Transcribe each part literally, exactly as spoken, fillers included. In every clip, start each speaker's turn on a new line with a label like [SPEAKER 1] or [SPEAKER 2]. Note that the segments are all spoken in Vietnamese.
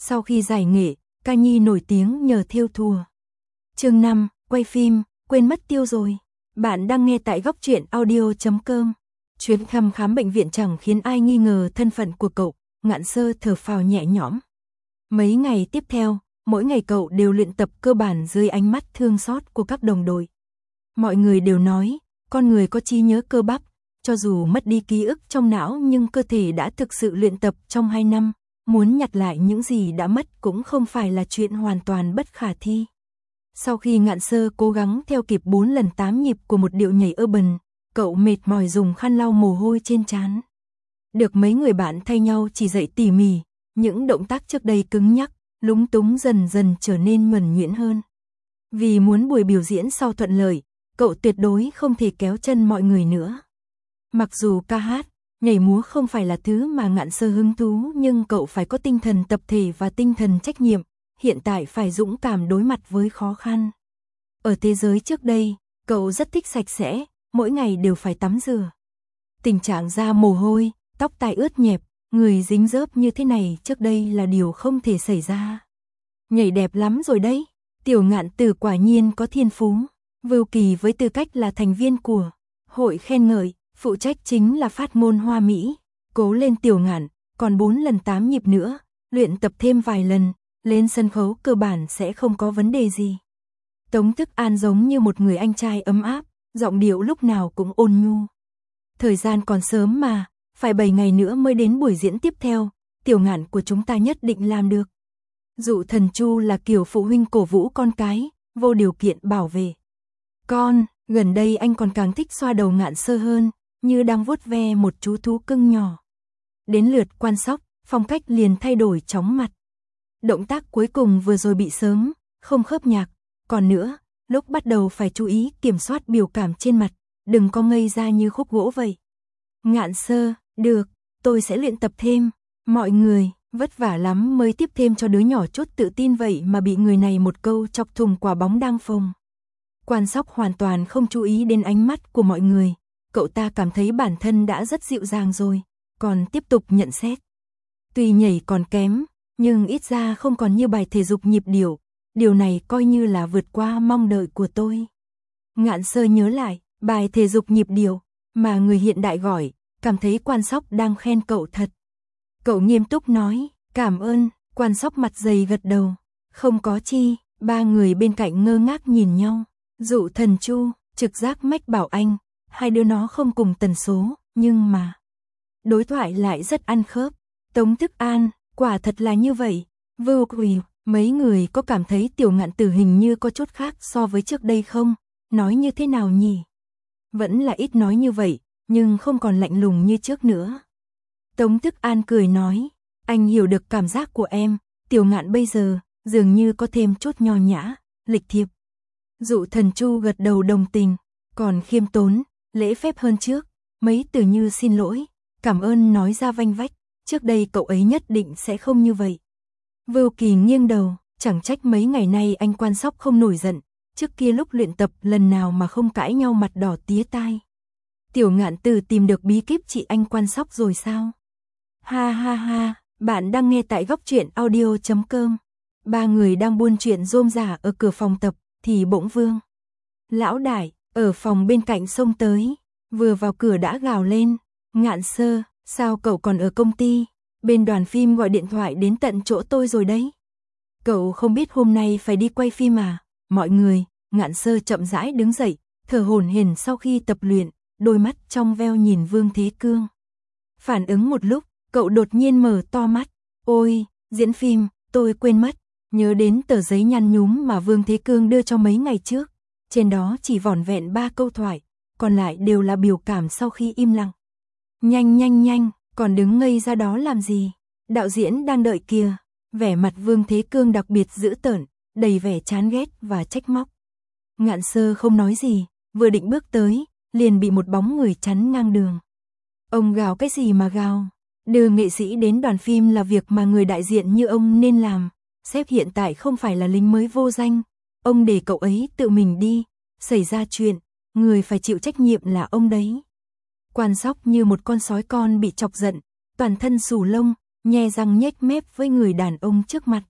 [SPEAKER 1] Sau khi giải nghệ, ca nhi nổi tiếng nhờ thêu thùa. Chương năm, quay phim, quên mất tiêu rồi. Bạn đang nghe tại góc truyện audio chấm com. Chuyến thăm khám bệnh viện chẳng khiến ai nghi ngờ thân phận của cậu, Ngạn Sơ thở phào nhẹ nhõm. Mấy ngày tiếp theo, mỗi ngày cậu đều luyện tập cơ bản dưới ánh mắt thương xót của các đồng đội. Mọi người đều nói, con người có trí nhớ cơ bắp, cho dù mất đi ký ức trong não nhưng cơ thể đã thực sự luyện tập trong hai năm, muốn nhặt lại những gì đã mất cũng không phải là chuyện hoàn toàn bất khả thi. Sau khi Ngạn Sơ cố gắng theo kịp bốn lần tám nhịp của một điệu nhảy urban, cậu mệt mỏi dùng khăn lau mồ hôi trên trán. Được mấy người bạn thay nhau chỉ dạy tỉ mỉ, những động tác trước đây cứng nhắc, lúng túng dần dần trở nên nhuần nhuyễn hơn. Vì muốn buổi biểu diễn sau thuận lợi, cậu tuyệt đối không thể kéo chân mọi người nữa. Mặc dù ca hát, nhảy múa không phải là thứ mà Ngạn Sơ hứng thú, nhưng cậu phải có tinh thần tập thể và tinh thần trách nhiệm, hiện tại phải dũng cảm đối mặt với khó khăn. Ở thế giới trước đây, cậu rất thích sạch sẽ, mỗi ngày đều phải tắm rửa. Tình trạng da mồ hôi, tóc tai ướt nhẹp, người dính dớp như thế này trước đây là điều không thể xảy ra. Nhảy đẹp lắm rồi đấy, Tiểu Ngạn Tử quả nhiên có thiên phú. Vưu Kỳ với tư cách là thành viên của hội khen ngợi, phụ trách chính là phát ngôn hoa mỹ. Cố lên Tiểu Ngạn, còn bốn lần tám nhịp nữa, luyện tập thêm vài lần, lên sân khấu cơ bản sẽ không có vấn đề gì. Tống Thức An giống như một người anh trai ấm áp, giọng điệu lúc nào cũng ôn nhu. Thời gian còn sớm mà, phải bảy ngày nữa mới đến buổi diễn tiếp theo, Tiểu Ngạn của chúng ta nhất định làm được. Dụ Thần Chu là kiểu phụ huynh cổ vũ con cái, vô điều kiện bảo vệ. Con, gần đây anh còn càng thích xoa đầu Ngạn Sơ hơn, như đang vuốt ve một chú thú cưng nhỏ. Đến lượt Quan Sóc, phong cách liền thay đổi chóng mặt. Động tác cuối cùng vừa rồi bị sớm, không khớp nhạc. Còn nữa, lúc bắt đầu phải chú ý kiểm soát biểu cảm trên mặt, đừng có ngây ra như khúc gỗ vậy. Ngạn Sơ, được, tôi sẽ luyện tập thêm. Mọi người, vất vả lắm mới tiếp thêm cho đứa nhỏ chút tự tin vậy mà bị người này một câu chọc thùng quả bóng đang phồng. Quan Sóc hoàn toàn không chú ý đến ánh mắt của mọi người, cậu ta cảm thấy bản thân đã rất dịu dàng rồi, còn tiếp tục nhận xét. Tuy nhảy còn kém, nhưng ít ra không còn như bài thể dục nhịp điệu, điều này coi như là vượt qua mong đợi của tôi. Ngạn Sơ nhớ lại, bài thể dục nhịp điệu, mà người hiện đại gọi, cảm thấy Quan Sóc đang khen cậu thật. Cậu nghiêm túc nói, cảm ơn, Quan Sóc mặt dày gật đầu. Không có chi, ba người bên cạnh ngơ ngác nhìn nhau. Dụ Thần Chu, trực giác mách bảo anh, hai đứa nó không cùng tần số, nhưng mà đối thoại lại rất ăn khớp. Tống Thức An, quả thật là như vậy. Vưu Kỳ, mấy người có cảm thấy Tiểu Ngạn Tử hình như có chút khác so với trước đây không? Nói như thế nào nhỉ? Vẫn là ít nói như vậy, nhưng không còn lạnh lùng như trước nữa. Tống Thức An cười nói, anh hiểu được cảm giác của em, Tiểu Ngạn bây giờ, dường như có thêm chút nho nhã, lịch thiệp. Dụ Thần Chu gật đầu đồng tình, còn khiêm tốn, lễ phép hơn trước, mấy từ như xin lỗi, cảm ơn nói ra vanh vách, trước đây cậu ấy nhất định sẽ không như vậy. Vưu Kỳ nghiêng đầu, chẳng trách mấy ngày nay anh Quan Sóc không nổi giận, trước kia lúc luyện tập lần nào mà không cãi nhau mặt đỏ tía tai. Tiểu Ngạn Tử tìm được bí kíp chị anh Quan Sóc rồi sao? Ha ha ha, bạn đang nghe tại góc truyện audio chấm com. Ba người đang buôn chuyện rôm rả ở cửa phòng tập, thì bỗng Vương Lão Đại, ở phòng bên cạnh xông tới, vừa vào cửa đã gào lên, Ngạn Sơ, sao cậu còn ở công ty? Bên đoàn phim gọi điện thoại đến tận chỗ tôi rồi đấy. Cậu không biết hôm nay phải đi quay phim à? Mọi người, Ngạn Sơ chậm rãi đứng dậy, thở hổn hển sau khi tập luyện, đôi mắt trong veo nhìn Vương Thế Cương. Phản ứng một lúc, cậu đột nhiên mở to mắt, ôi, diễn phim, tôi quên mất, nhớ đến tờ giấy nhăn nhúm mà Vương Thế Cương đưa cho mấy ngày trước, trên đó chỉ vỏn vẹn ba câu thoại, còn lại đều là biểu cảm sau khi im lặng. Nhanh nhanh nhanh, còn đứng ngây ra đó làm gì? Đạo diễn đang đợi kìa. Vẻ mặt Vương Thế Cương đặc biệt dữ tợn, đầy vẻ chán ghét và trách móc. Ngạn Sơ không nói gì, vừa định bước tới, liền bị một bóng người chắn ngang đường. Ông gào cái gì mà gào? Đưa nghệ sĩ đến đoàn phim là việc mà người đại diện như ông nên làm. Sếp hiện tại không phải là lính mới vô danh. Ông để cậu ấy tự mình đi. Xảy ra chuyện, người phải chịu trách nhiệm là ông đấy. Quan Sóc như một con sói con bị chọc giận, toàn thân xù lông, nhe răng nhếch mép với người đàn ông trước mặt.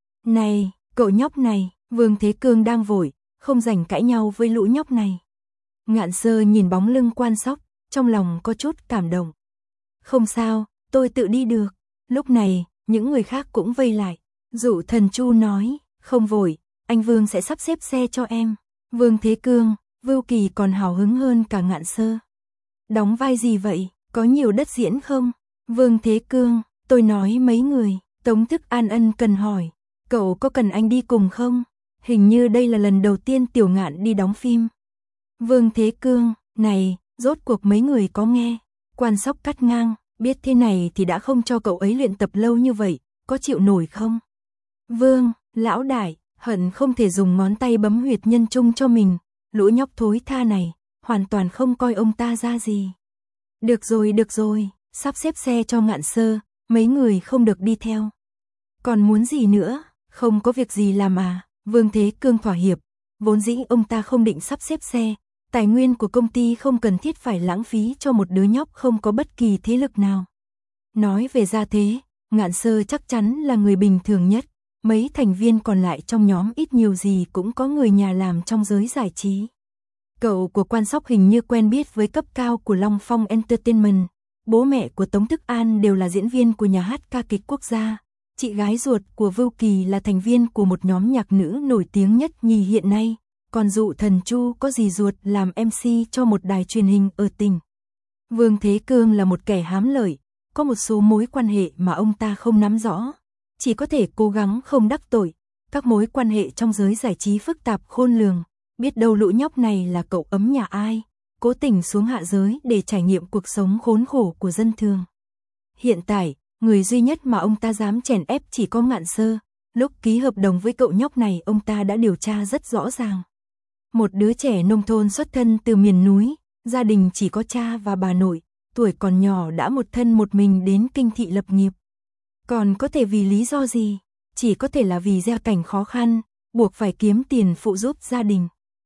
[SPEAKER 1] Này, cậu nhóc này, Vương Thế Cương đang vội, không rảnh cãi nhau với lũ nhóc này. Ngạn Sơ nhìn bóng lưng Quan Sóc, trong lòng có chút cảm động. Không sao, tôi tự đi được. Lúc này, những người khác cũng vây lại. Dụ Thần Chu nói, không vội, anh Vương sẽ sắp xếp xe cho em. Vương Thế Cương, Vưu Kỳ còn hào hứng hơn cả Ngạn Sơ. Đóng vai gì vậy, có nhiều đất diễn không? Vương Thế Cương, tôi nói mấy người. Tống Thức An ân cần hỏi, cậu có cần anh đi cùng không? Hình như đây là lần đầu tiên Tiểu Ngạn đi đóng phim. Vương Thế Cương, này, rốt cuộc mấy người có nghe? Quan Sóc cắt ngang, biết thế này thì đã không cho cậu ấy luyện tập lâu như vậy, có chịu nổi không? Vương, lão đại, hận không thể dùng ngón tay bấm huyệt nhân trung cho mình, lũ nhóc thối tha này, hoàn toàn không coi ông ta ra gì. Được rồi, được rồi, sắp xếp xe cho Ngạn Sơ, mấy người không được đi theo. Còn muốn gì nữa, không có việc gì làm à? Vương Thế Cương thỏa hiệp, vốn dĩ ông ta không định sắp xếp xe, tài nguyên của công ty không cần thiết phải lãng phí cho một đứa nhóc không có bất kỳ thế lực nào. Nói về gia thế, Ngạn Sơ chắc chắn là người bình thường nhất, mấy thành viên còn lại trong nhóm ít nhiều gì cũng có người nhà làm trong giới giải trí. Cậu của Quan Sóc hình như quen biết với cấp cao của Long Phong Entertainment, bố mẹ của Tống Thức An đều là diễn viên của nhà hát ca kịch quốc gia. Chị gái ruột của Vưu Kỳ là thành viên của một nhóm nhạc nữ nổi tiếng nhất nhì hiện nay, còn Dụ Thần Chu có dì ruột làm em xê cho một đài truyền hình ở tỉnh. Vương Thế Cương là một kẻ hám lợi, có một số mối quan hệ mà ông ta không nắm rõ, chỉ có thể cố gắng không đắc tội. Các mối quan hệ trong giới giải trí phức tạp khôn lường, biết đâu lũ nhóc này là cậu ấm nhà ai, cố tình xuống hạ giới để trải nghiệm cuộc sống khốn khổ của dân thường. Hiện tại, người duy nhất mà ông ta dám chèn ép chỉ có Ngạn Sơ. Lúc ký hợp đồng với cậu nhóc này ông ta đã điều tra rất rõ ràng. Một đứa trẻ nông thôn xuất thân từ miền núi, gia đình chỉ có cha và bà nội, tuổi còn nhỏ đã một thân một mình đến kinh thị lập nghiệp. Còn có thể vì lý do gì? Chỉ có thể là vì gia cảnh khó khăn, buộc phải kiếm tiền phụ giúp gia đình.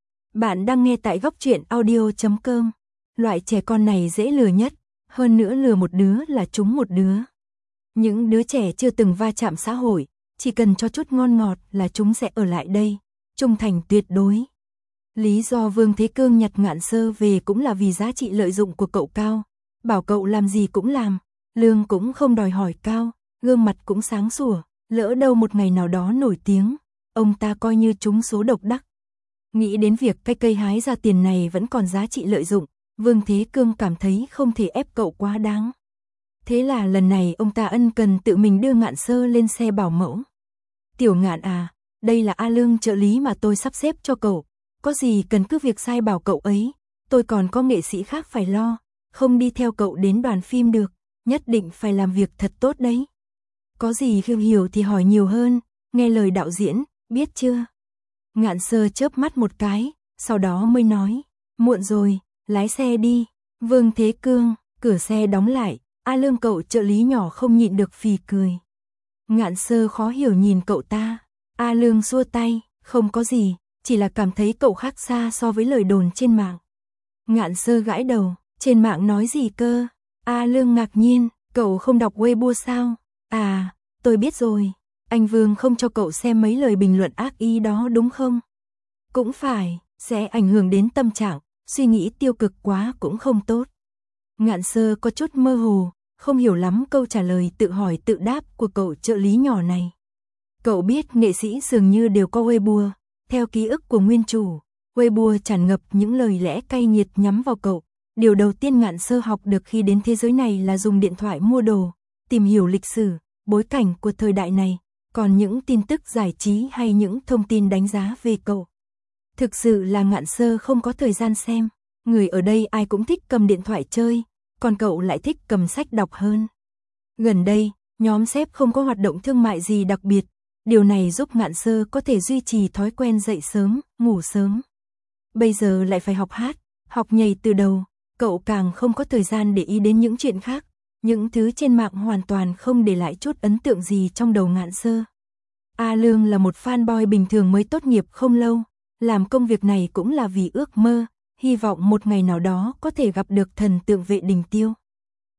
[SPEAKER 1] Bạn đang nghe tại góc truyện audio chấm com. Loại trẻ con này dễ lừa nhất, hơn nữa lừa một đứa là trúng một đứa. Những đứa trẻ chưa từng va chạm xã hội, chỉ cần cho chút ngon ngọt là chúng sẽ ở lại đây, trung thành tuyệt đối. Lý do Vương Thế Cương nhặt Ngạn Sơ về cũng là vì giá trị lợi dụng của cậu cao, bảo cậu làm gì cũng làm, lương cũng không đòi hỏi cao, gương mặt cũng sáng sủa, lỡ đâu một ngày nào đó nổi tiếng, ông ta coi như trúng số độc đắc. Nghĩ đến việc cái cây hái ra tiền này vẫn còn giá trị lợi dụng, Vương Thế Cương cảm thấy không thể ép cậu quá đáng. Thế là lần này ông ta ân cần tự mình đưa Ngạn Sơ lên xe bảo mẫu. Tiểu Ngạn à, đây là A Lương trợ lý mà tôi sắp xếp cho cậu, có gì cần cứ việc sai bảo cậu ấy, tôi còn có nghệ sĩ khác phải lo, không đi theo cậu đến đoàn phim được, nhất định phải làm việc thật tốt đấy. Có gì không hiểu thì hỏi nhiều hơn, nghe lời đạo diễn, biết chưa? Ngạn Sơ chớp mắt một cái, sau đó mới nói, muộn rồi, lái xe đi. Vương Thế Cương, cửa xe đóng lại, A Lương cậu trợ lý nhỏ không nhịn được phì cười. Ngạn Sơ khó hiểu nhìn cậu ta, A Lương xua tay, không có gì, chỉ là cảm thấy cậu khác xa so với lời đồn trên mạng. Ngạn Sơ gãi đầu, trên mạng nói gì cơ? A Lương ngạc nhiên, cậu không đọc Weibo sao? À, tôi biết rồi, anh Vương không cho cậu xem mấy lời bình luận ác ý đó đúng không? Cũng phải, sẽ ảnh hưởng đến tâm trạng, suy nghĩ tiêu cực quá cũng không tốt. Ngạn Sơ có chút mơ hồ, không hiểu lắm câu trả lời tự hỏi tự đáp của cậu trợ lý nhỏ này. Cậu biết nghệ sĩ dường như đều có Weibo, theo ký ức của nguyên chủ, Weibo tràn ngập những lời lẽ cay nghiệt nhắm vào cậu. Điều đầu tiên Ngạn Sơ học được khi đến thế giới này là dùng điện thoại mua đồ, tìm hiểu lịch sử, bối cảnh của thời đại này, còn những tin tức giải trí hay những thông tin đánh giá về cậu. Thực sự là Ngạn Sơ không có thời gian xem, người ở đây ai cũng thích cầm điện thoại chơi, còn cậu lại thích cầm sách đọc hơn. Gần đây, nhóm sếp không có hoạt động thương mại gì đặc biệt, điều này giúp Ngạn Sơ có thể duy trì thói quen dậy sớm, ngủ sớm. Bây giờ lại phải học hát, học nhảy từ đầu, cậu càng không có thời gian để ý đến những chuyện khác, những thứ trên mạng hoàn toàn không để lại chút ấn tượng gì trong đầu Ngạn Sơ. A Lương là một fanboy bình thường mới tốt nghiệp không lâu, làm công việc này cũng là vì ước mơ, hy vọng một ngày nào đó có thể gặp được thần tượng Vệ Đình Tiêu.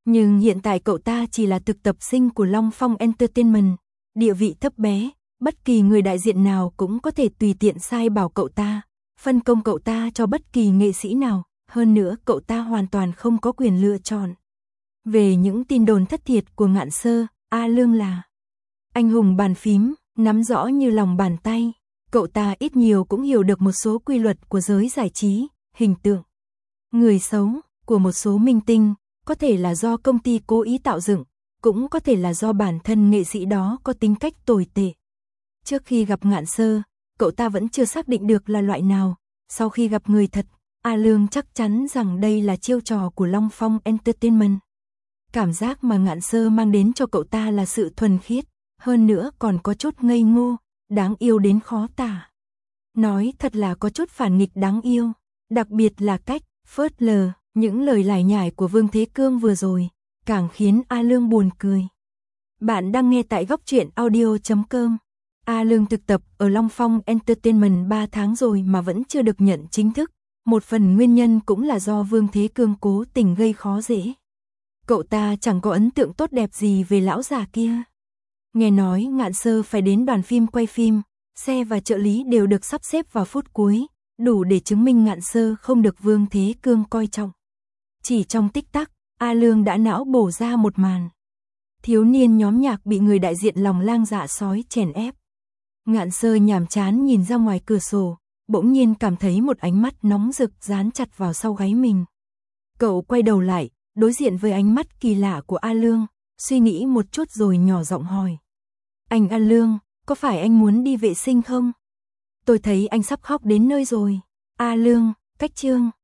[SPEAKER 1] Nhưng hiện tại cậu ta chỉ là thực tập sinh của Long Phong Entertainment, địa vị thấp bé, bất kỳ người đại diện nào cũng có thể tùy tiện sai bảo cậu ta, phân công cậu ta cho bất kỳ nghệ sĩ nào, hơn nữa cậu ta hoàn toàn không có quyền lựa chọn. Về những tin đồn thất thiệt của Ngạn Sơ, A Lương là anh hùng bàn phím, nắm rõ như lòng bàn tay, cậu ta ít nhiều cũng hiểu được một số quy luật của giới giải trí, hình tượng người xấu của một số minh tinh, có thể là do công ty cố ý tạo dựng, cũng có thể là do bản thân nghệ sĩ đó có tính cách tồi tệ. Trước khi gặp Ngạn Sơ, cậu ta vẫn chưa xác định được là loại nào, sau khi gặp người thật, A Lương chắc chắn rằng đây là chiêu trò của Long Phong Entertainment. Cảm giác mà Ngạn Sơ mang đến cho cậu ta là sự thuần khiết, hơn nữa còn có chút ngây ngô, đáng yêu đến khó tả. Nói thật là có chút phản nghịch đáng yêu, đặc biệt là cách phớt lờ những lời lải nhải của Vương Thế Cương vừa rồi, càng khiến A Lương buồn cười. Bạn đang nghe tại góc truyện audio chấm com. A Lương thực tập ở Long Phong Entertainment ba tháng rồi mà vẫn chưa được nhận chính thức, một phần nguyên nhân cũng là do Vương Thế Cương cố tình gây khó dễ. Cậu ta chẳng có ấn tượng tốt đẹp gì về lão già kia. Nghe nói Ngạn Sơ phải đến đoàn phim quay phim, xe và trợ lý đều được sắp xếp vào phút cuối, đủ để chứng minh Ngạn Sơ không được Vương Thế Cương coi trọng. Chỉ trong tích tắc, A Lương đã não bổ ra một màn. Thiếu niên nhóm nhạc bị người đại diện lòng lang dạ sói chèn ép. Ngạn Sơ nhàm chán nhìn ra ngoài cửa sổ, bỗng nhiên cảm thấy một ánh mắt nóng rực dán chặt vào sau gáy mình. Cậu quay đầu lại, đối diện với ánh mắt kỳ lạ của A Lương, suy nghĩ một chút rồi nhỏ giọng hỏi. Anh A Lương, có phải anh muốn đi vệ sinh không? Tôi thấy anh sắp khóc đến nơi rồi. A Lương, cách chương.